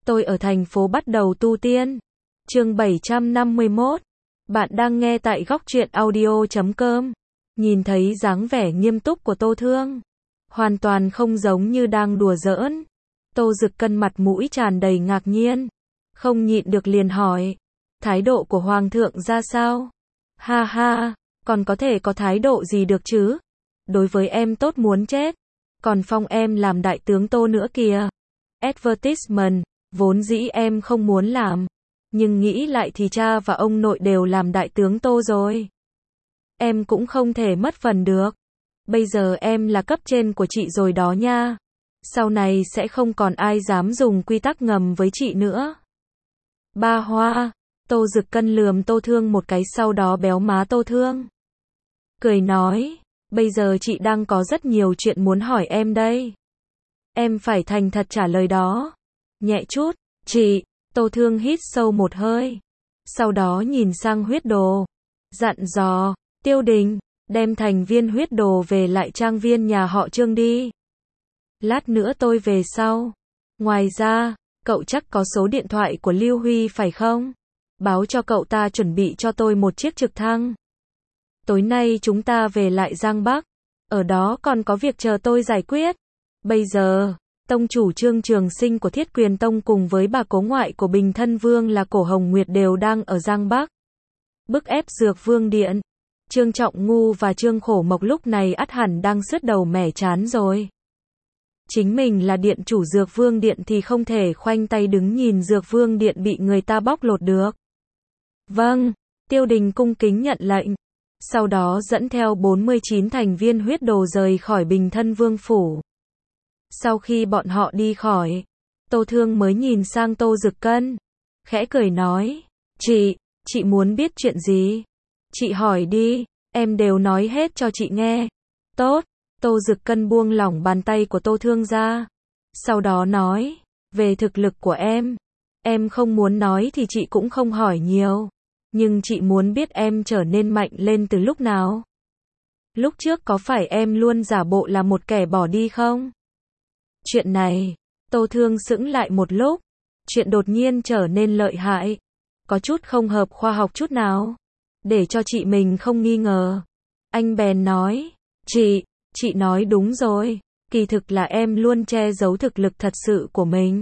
Tôi ở thành phố bắt đầu tu tiên. Chương 751. Bạn đang nghe tại góc truyện audio.com. Nhìn thấy dáng vẻ nghiêm túc của Tô Thương, hoàn toàn không giống như đang đùa giỡn. Tô Dực Cân mặt mũi tràn đầy ngạc nhiên, không nhịn được liền hỏi, thái độ của Hoàng thượng ra sao? Ha ha, còn có thể có thái độ gì được chứ? Đối với em tốt muốn chết, còn phong em làm đại tướng Tô nữa kìa. Advertisement, vốn dĩ em không muốn làm, nhưng nghĩ lại thì cha và ông nội đều làm đại tướng Tô rồi. Em cũng không thể mất phần được. Bây giờ em là cấp trên của chị rồi đó nha. Sau này sẽ không còn ai dám dùng quy tắc ngầm với chị nữa. Ba Hoa, Tô Dực Cân lườm Tô Thương một cái, sau đó béo má Tô Thương, cười nói, bây giờ chị đang có rất nhiều chuyện muốn hỏi em đây. Em phải thành thật trả lời đó. Nhẹ chút, chị. Tô Thương hít sâu một hơi, sau đó nhìn sang huyết đồ, dặn dò, Tiêu Đình, đem thành viên huyết đồ về lại trang viên nhà họ Trương đi. Lát nữa tôi về sau. Ngoài ra, cậu chắc có số điện thoại của Lưu Huy phải không? Báo cho cậu ta chuẩn bị cho tôi một chiếc trực thăng. Tối nay chúng ta về lại Giang Bắc, ở đó còn có việc chờ tôi giải quyết. Bây giờ, tông chủ Trương Trường Sinh của Thiết Quyền Tông cùng với bà cố ngoại của Bình Thân Vương là Cổ Hồng Nguyệt đều đang ở Giang Bắc. Bức ép Dược Vương Điện. Trương Trọng Ngu và Trương Khổ Mộc lúc này ắt hẳn đang sứt đầu mẻ trán rồi. Chính mình là điện chủ Dược Vương Điện thì không thể khoanh tay đứng nhìn Dược Vương Điện bị người ta bóc lột được. Vâng, Tiêu Đình cung kính nhận lệnh. Sau đó dẫn theo 49 thành viên huyết đồ rời khỏi Bình Thân Vương phủ. Sau khi bọn họ đi khỏi, Tô Thương mới nhìn sang Tô Dực Cân, khẽ cười nói, chị muốn biết chuyện gì? Chị hỏi đi, em đều nói hết cho chị nghe. Tốt, Tô Dực Cân buông lỏng bàn tay của Tô Thương ra, sau đó nói, về thực lực của em không muốn nói thì chị cũng không hỏi nhiều, nhưng chị muốn biết em trở nên mạnh lên từ lúc nào? Lúc trước có phải em luôn giả bộ là một kẻ bỏ đi không? Chuyện này, Tô Thương sững lại một lúc, chuyện đột nhiên trở nên lợi hại, có chút không hợp khoa học chút nào, để cho chị mình không nghi ngờ. Anh bèn nói, chị nói đúng rồi, kỳ thực là em luôn che giấu thực lực thật sự của mình.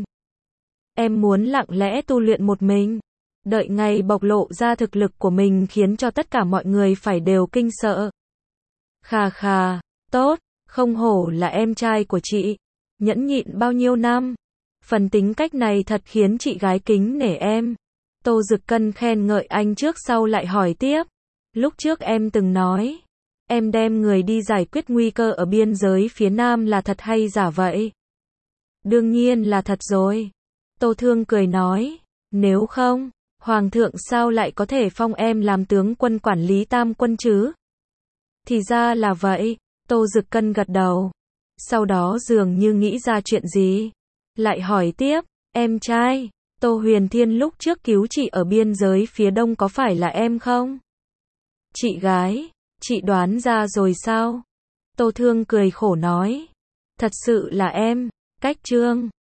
Em muốn lặng lẽ tu luyện một mình, đợi ngày bộc lộ ra thực lực của mình khiến cho tất cả mọi người phải đều kinh sợ. Khà khà, tốt, không hổ là em trai của chị. Nhẫn nhịn bao nhiêu năm, phần tính cách này thật khiến chị gái kính nể em. Tô Dực Cân khen ngợi anh trước sau lại hỏi tiếp, lúc trước em từng nói, em đem người đi giải quyết nguy cơ ở biên giới phía Nam là thật hay giả vậy? Đương nhiên là thật rồi. Tô Thương cười nói, nếu không, Hoàng thượng sao lại có thể phong em làm tướng quân quản lý Tam quân chứ? Thì ra là vậy. Tô Dực Cân gật đầu, sau đó dường như nghĩ ra chuyện gì, lại hỏi tiếp, em trai, Tô Huyền Thiên lúc trước cứu chị ở biên giới phía Đông có phải là em không? Chị gái, chị đoán ra rồi sao? Tô Thương cười khổ nói, thật sự là em. Cách Trương